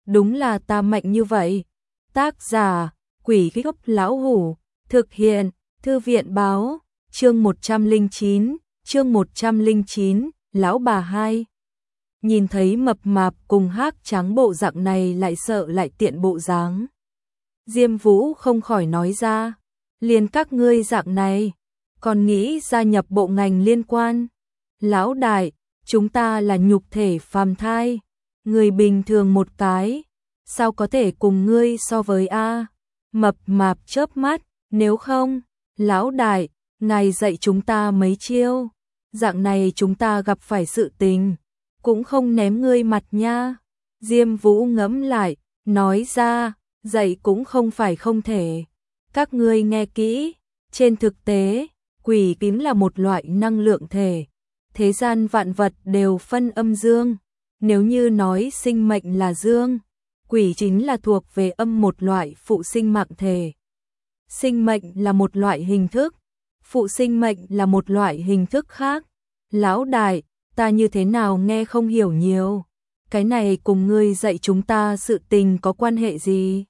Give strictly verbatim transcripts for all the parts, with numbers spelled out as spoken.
đúng là ta mạnh như vậy. Tác giả, Quỷ Gốc Lão Hủ, thực hiện, Thư viện báo, chương một trăm lẻ chín, chương một trăm lẻ chín, lão bà hai. Nhìn thấy mập mạp cùng Hắc Trắng bộ dạng này lại sợ lại tiện bộ dáng. Diêm Vũ không khỏi nói ra, liền các ngươi dạng này, còn nghĩ gia nhập bộ ngành liên quan. Lão đại, chúng ta là nhục thể phàm thai, người bình thường một cái, sao có thể cùng ngươi so với a? Mập mạp chớp mắt, nếu không, lão đại, ngài dạy chúng ta mấy chiêu, dạng này chúng ta gặp phải sự tình, cũng không ném ngươi mặt nha. Diêm Vũ ngẫm lại, nói ra, dạy cũng không phải không thể. Các ngươi nghe kỹ, trên thực tế, quỷ tím là một loại năng lượng thể. Thế gian vạn vật đều phân âm dương, nếu như nói sinh mệnh là dương, quỷ chính là thuộc về âm một loại phụ sinh mạng thể. Sinh mệnh là một loại hình thức, phụ sinh mệnh là một loại hình thức khác. Lão đại, ta như thế nào nghe không hiểu nhiều, cái này cùng ngươi dạy chúng ta sự tình có quan hệ gì?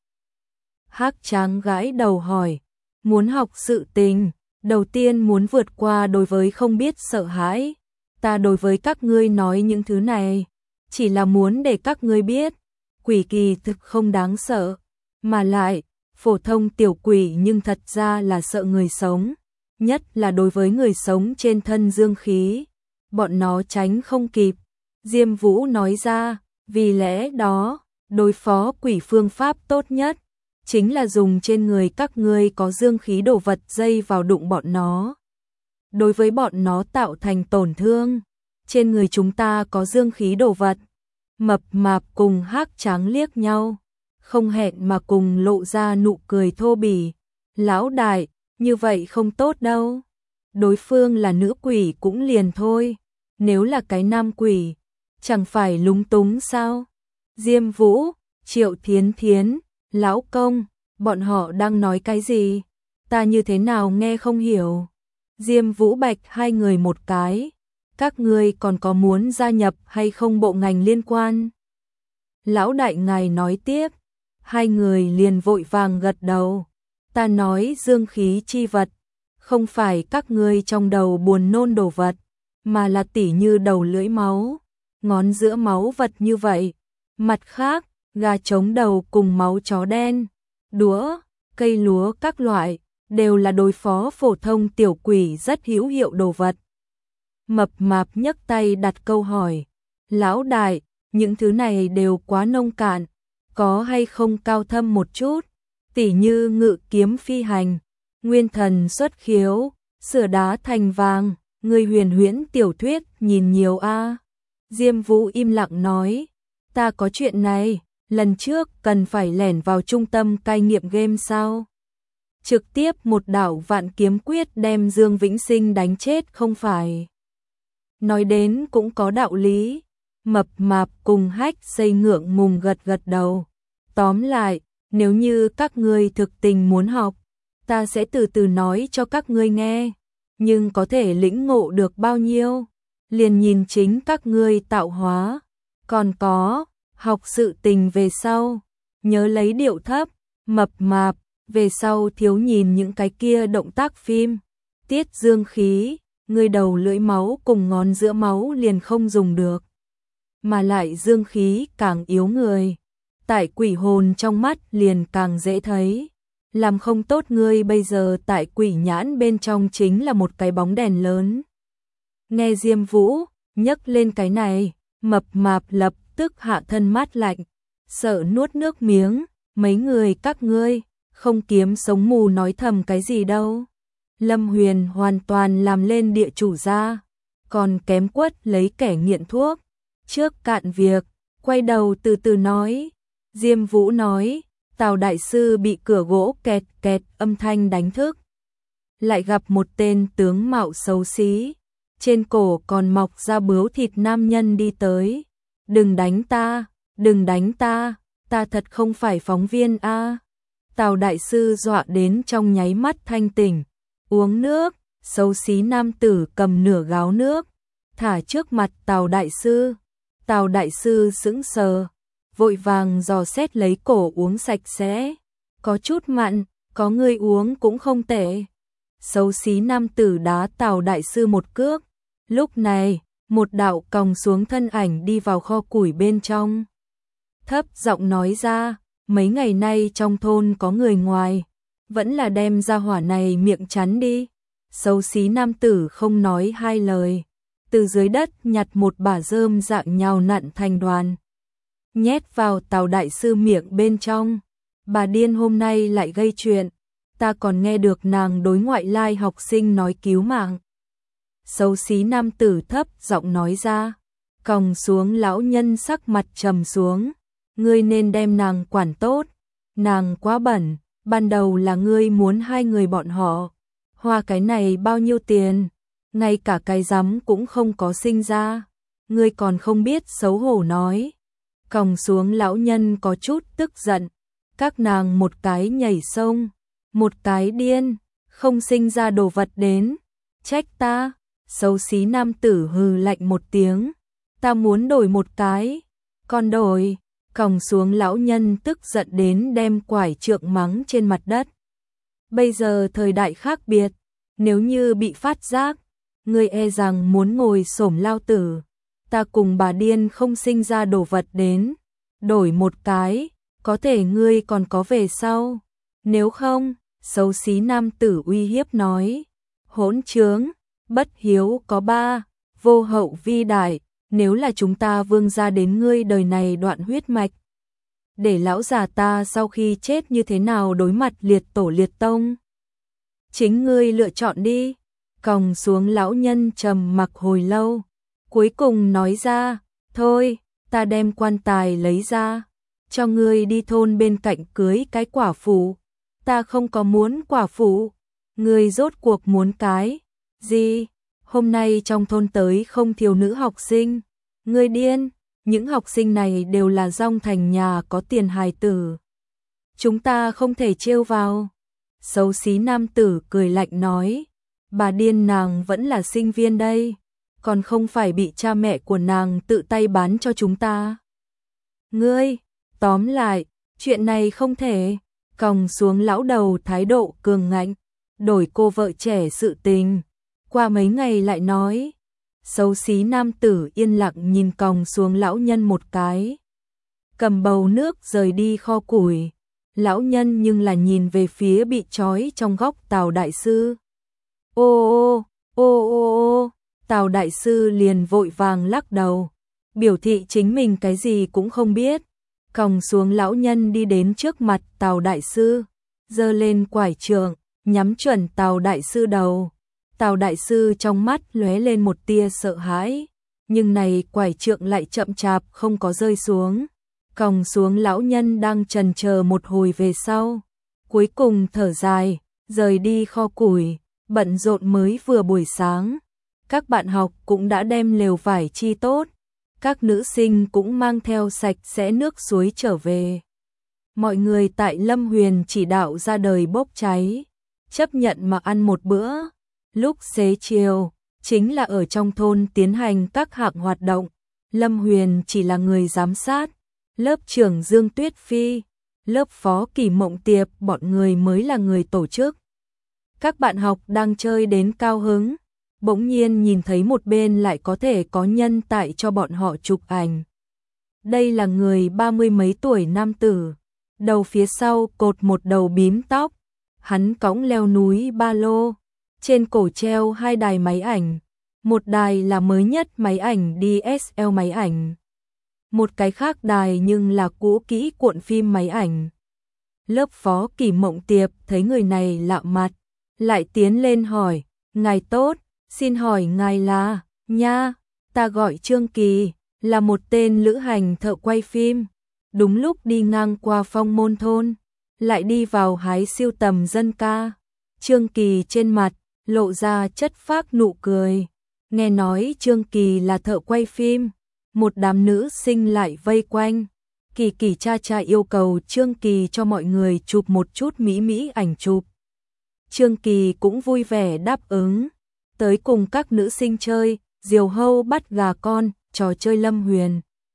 Hắc Trắng gãi đầu hỏi, muốn học sự tình, đầu tiên muốn vượt qua đối với không biết sợ hãi. Ta đối với các ngươi nói những thứ này, chỉ là muốn để các ngươi biết, quỷ kỳ thực không đáng sợ, mà lại, phổ thông tiểu quỷ nhưng thật ra là sợ người sống, nhất là đối với người sống trên thân dương khí, bọn nó tránh không kịp. Diêm Vũ nói ra, vì lẽ đó, đối phó quỷ phương pháp tốt nhất, chính là dùng trên người các ngươi có dương khí đồ vật dây vào đụng bọn nó. Đối với bọn nó tạo thành tổn thương, trên người chúng ta có dương khí đồ vật. Mập mạp cùng Hắc Trắng liếc nhau, không hẹn mà cùng lộ ra nụ cười thô bỉ. Lão đại, như vậy không tốt đâu. Đối phương là nữ quỷ cũng liền thôi, nếu là cái nam quỷ, chẳng phải lúng túng sao? Diêm Vũ, Triệu Thiến Thiến, lão công, bọn họ đang nói cái gì? Ta như thế nào nghe không hiểu? Diêm Vũ bạch hai người một cái, các ngươi còn có muốn gia nhập hay không bộ ngành liên quan? Lão đại ngài nói tiếp, hai người liền vội vàng gật đầu. Ta nói dương khí chi vật, không phải các ngươi trong đầu buồn nôn đồ vật, mà là tỉ như đầu lưỡi máu, ngón giữa máu vật như vậy. Mặt khác, gà trống đầu cùng máu chó đen, đũa, cây lúa các loại, đều là đối phó phổ thông tiểu quỷ rất hữu hiệu đồ vật. Mập mạp nhấc tay đặt câu hỏi, lão đại, những thứ này đều quá nông cạn, có hay không cao thâm một chút, tỉ như ngự kiếm phi hành, nguyên thần xuất khiếu, sửa đá thành vàng, người huyền huyễn tiểu thuyết nhìn nhiều a. Diêm Vũ im lặng nói, ta có chuyện này, lần trước cần phải lẻn vào trung tâm cai nghiện game sao? Trực tiếp một đạo vạn kiếm quyết đem Dương Vĩnh Sinh đánh chết không phải? Nói đến cũng có đạo lý. Mập mạp cùng Hách Xây ngượng ngùng gật gật đầu. Tóm lại, nếu như các ngươi thực tình muốn học, ta sẽ từ từ nói cho các ngươi nghe, nhưng có thể lĩnh ngộ được bao nhiêu, liền nhìn chính các ngươi tạo hóa. Còn có, học sự tình về sau, nhớ lấy điệu thấp. Mập mạp, về sau thiếu nhìn những cái kia động tác phim, tiết dương khí, người đầu lưỡi máu cùng ngón giữa máu liền không dùng được, mà lại dương khí càng yếu người, tại quỷ hồn trong mắt liền càng dễ thấy. Làm không tốt ngươi bây giờ tại quỷ nhãn bên trong chính là một cái bóng đèn lớn. Nghe Diêm Vũ nhấc lên cái này, mập mạp lập tức hạ thân mát lạnh, sợ nuốt nước miếng. Mấy người các ngươi không kiếm sống mù nói thầm cái gì đâu. Lâm Huyền hoàn toàn làm lên địa chủ gia, còn kém quất lấy kẻ nghiện thuốc. Trước cạn việc, quay đầu từ từ nói. Diêm Vũ nói, Tào đại sư bị cửa gỗ kẹt kẹt âm thanh đánh thức. Lại gặp một tên tướng mạo xấu xí, trên cổ còn mọc ra bướu thịt nam nhân đi tới. Đừng đánh ta, đừng đánh ta, ta thật không phải phóng viên a. Tào đại sư dọa đến trong nháy mắt thanh tỉnh, uống nước. Xấu xí nam tử cầm nửa gáo nước, thả trước mặt Tào đại sư. Tào đại sư sững sờ, vội vàng dò xét lấy cổ uống sạch sẽ. Có chút mặn, có người uống cũng không tệ. Xấu xí nam tử đá Tào đại sư một cước. Lúc này, một đạo còng xuống thân ảnh đi vào kho củi bên trong. Thấp giọng nói ra, mấy ngày nay trong thôn có người ngoài, vẫn là đem ra hỏa này miệng chắn đi. Xấu xí nam tử không nói hai lời, từ dưới đất nhặt một bả rơm dạng nhào nặn thành đoàn, nhét vào Tào đại sư miệng bên trong. Bà điên hôm nay lại gây chuyện, ta còn nghe được nàng đối ngoại lai học sinh nói cứu mạng. Xấu xí nam tử thấp giọng nói ra, còng xuống lão nhân sắc mặt trầm xuống, ngươi nên đem nàng quản tốt, nàng quá bẩn, ban đầu là ngươi muốn hai người bọn họ, hoa cái này bao nhiêu tiền, ngay cả cái rắm cũng không có sinh ra, ngươi còn không biết xấu hổ nói. Còng xuống lão nhân có chút tức giận, các nàng một cái nhảy sông, một cái điên, không sinh ra đồ vật đến, trách ta. Xấu xí nam tử hừ lạnh một tiếng, ta muốn đổi một cái, còn đổi. Còng xuống lão nhân tức giận đến đem quải trượng mắng trên mặt đất. Bây giờ thời đại khác biệt, nếu như bị phát giác, ngươi e rằng muốn ngồi xổm lao tử, ta cùng bà điên không sinh ra đồ vật đến, đổi một cái, có thể ngươi còn có về sau, nếu không, xấu xí nam tử uy hiếp nói, hỗn trướng, bất hiếu có ba, vô hậu vi đại, nếu là chúng ta vương gia đến ngươi đời này đoạn huyết mạch, để lão già ta sau khi chết như thế nào đối mặt liệt tổ liệt tông. Chính ngươi lựa chọn đi. Còng xuống lão nhân trầm mặc hồi lâu, cuối cùng nói ra, thôi, ta đem quan tài lấy ra, cho ngươi đi thôn bên cạnh cưới cái quả phụ. Ta không có muốn quả phụ, ngươi rốt cuộc muốn cái gì? Hôm nay trong thôn tới không thiếu nữ học sinh, ngươi điên, những học sinh này đều là dòng thành nhà có tiền hài tử. Chúng ta không thể trêu vào. Xấu xí nam tử cười lạnh nói, bà điên nàng vẫn là sinh viên đây, còn không phải bị cha mẹ của nàng tự tay bán cho chúng ta. Ngươi, tóm lại, chuyện này không thể. Còng xuống lão đầu thái độ cường ngạnh, đổi cô vợ trẻ sự tình, qua mấy ngày lại nói. Xấu xí nam tử yên lặng nhìn còng xuống lão nhân một cái, cầm bầu nước rời đi kho củi. Lão nhân nhưng là nhìn về phía bị trói trong góc Tào đại sư. Ô ô, ô ô ô, Tào đại sư liền vội vàng lắc đầu, biểu thị chính mình cái gì cũng không biết. Còng xuống lão nhân đi đến trước mặt Tào đại sư, giơ lên quải trượng, nhắm chuẩn Tào đại sư đầu. Tào đại sư trong mắt lóe lên một tia sợ hãi, nhưng này quải trượng lại chậm chạp không có rơi xuống. Còng xuống lão nhân đang chần chờ một hồi về sau, cuối cùng thở dài, rời đi kho củi, bận rộn mới vừa buổi sáng. Các bạn học cũng đã đem lều vải chi tốt, các nữ sinh cũng mang theo sạch sẽ nước suối trở về. Mọi người tại Lâm Huyền chỉ đạo ra đời bốc cháy, chấp nhận mà ăn một bữa. Lúc xế chiều, chính là ở trong thôn tiến hành các hạng hoạt động. Lâm Huyền chỉ là người giám sát, lớp trưởng Dương Tuyết Phi, lớp phó Kỳ Mộng Tiệp bọn người mới là người tổ chức. Các bạn học đang chơi đến cao hứng, bỗng nhiên nhìn thấy một bên lại có thể có nhân tại cho bọn họ chụp ảnh. Đây là người ba mươi mấy tuổi nam tử, đầu phía sau cột một đầu bím tóc, hắn cõng leo núi ba lô, trên cổ treo hai đài máy ảnh, một đài là mới nhất máy ảnh đê ét lờ máy ảnh, một cái khác đài nhưng là cũ kỹ cuộn phim máy ảnh. Lớp phó Kỳ Mộng Tiệp thấy người này lạ mặt, lại tiến lên hỏi, ngài tốt, xin hỏi ngài là, nha, ta gọi Trương Kỳ, là một tên lữ hành thợ quay phim, đúng lúc đi ngang qua Phong Môn thôn, lại đi vào hái siêu tầm dân ca. Trương Kỳ trên mặt lộ ra chất phác nụ cười, nghe nói Trương Kỳ là thợ quay phim, một đám nữ sinh lại vây quanh. Kỳ Kỳ cha cha yêu cầu Trương Kỳ cho mọi người chụp một chút mỹ mỹ ảnh chụp. Trương Kỳ cũng vui vẻ đáp ứng, tới cùng các nữ sinh chơi, diều hâu bắt gà con, trò chơi Lâm Huyền.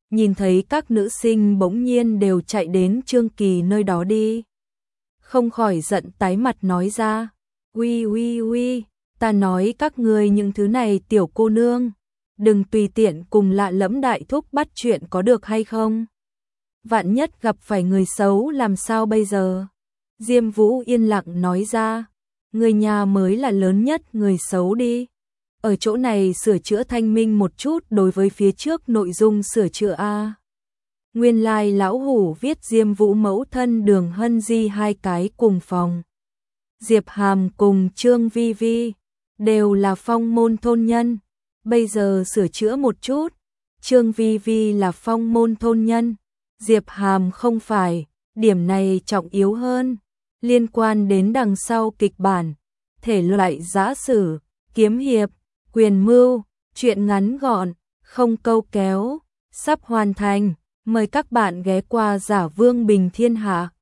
nhìn thấy các nữ sinh bỗng nhiên đều chạy đến Trương Kỳ nơi đó đi. Không khỏi giận tái mặt nói ra, uy uy uy, ta nói các người những thứ này tiểu cô nương, đừng tùy tiện cùng lạ lẫm đại thúc bắt chuyện có được hay không? Vạn nhất gặp phải người xấu làm sao bây giờ? Diêm Vũ yên lặng nói ra, người nhà mới là lớn nhất người xấu đi. Ở chỗ này sửa chữa thanh minh một chút đối với phía trước nội dung sửa chữa A. Nguyên lai like lão hủ viết Diêm Vũ mẫu thân Đường Hân Di hai cái cùng phòng. Diệp Hàm cùng Trương Vi Vi đều là phong môn thôn nhân. Bây giờ sửa chữa một chút, Trương Vi Vi là phong môn thôn nhân, Diệp Hàm không phải, điểm này trọng yếu hơn. Liên quan đến đằng sau kịch bản, thể loại giã sử, kiếm hiệp, quyền mưu, truyện ngắn gọn, không câu kéo, sắp hoàn thành. Mời các bạn ghé qua Giả Vương Bình Thiên Hạ.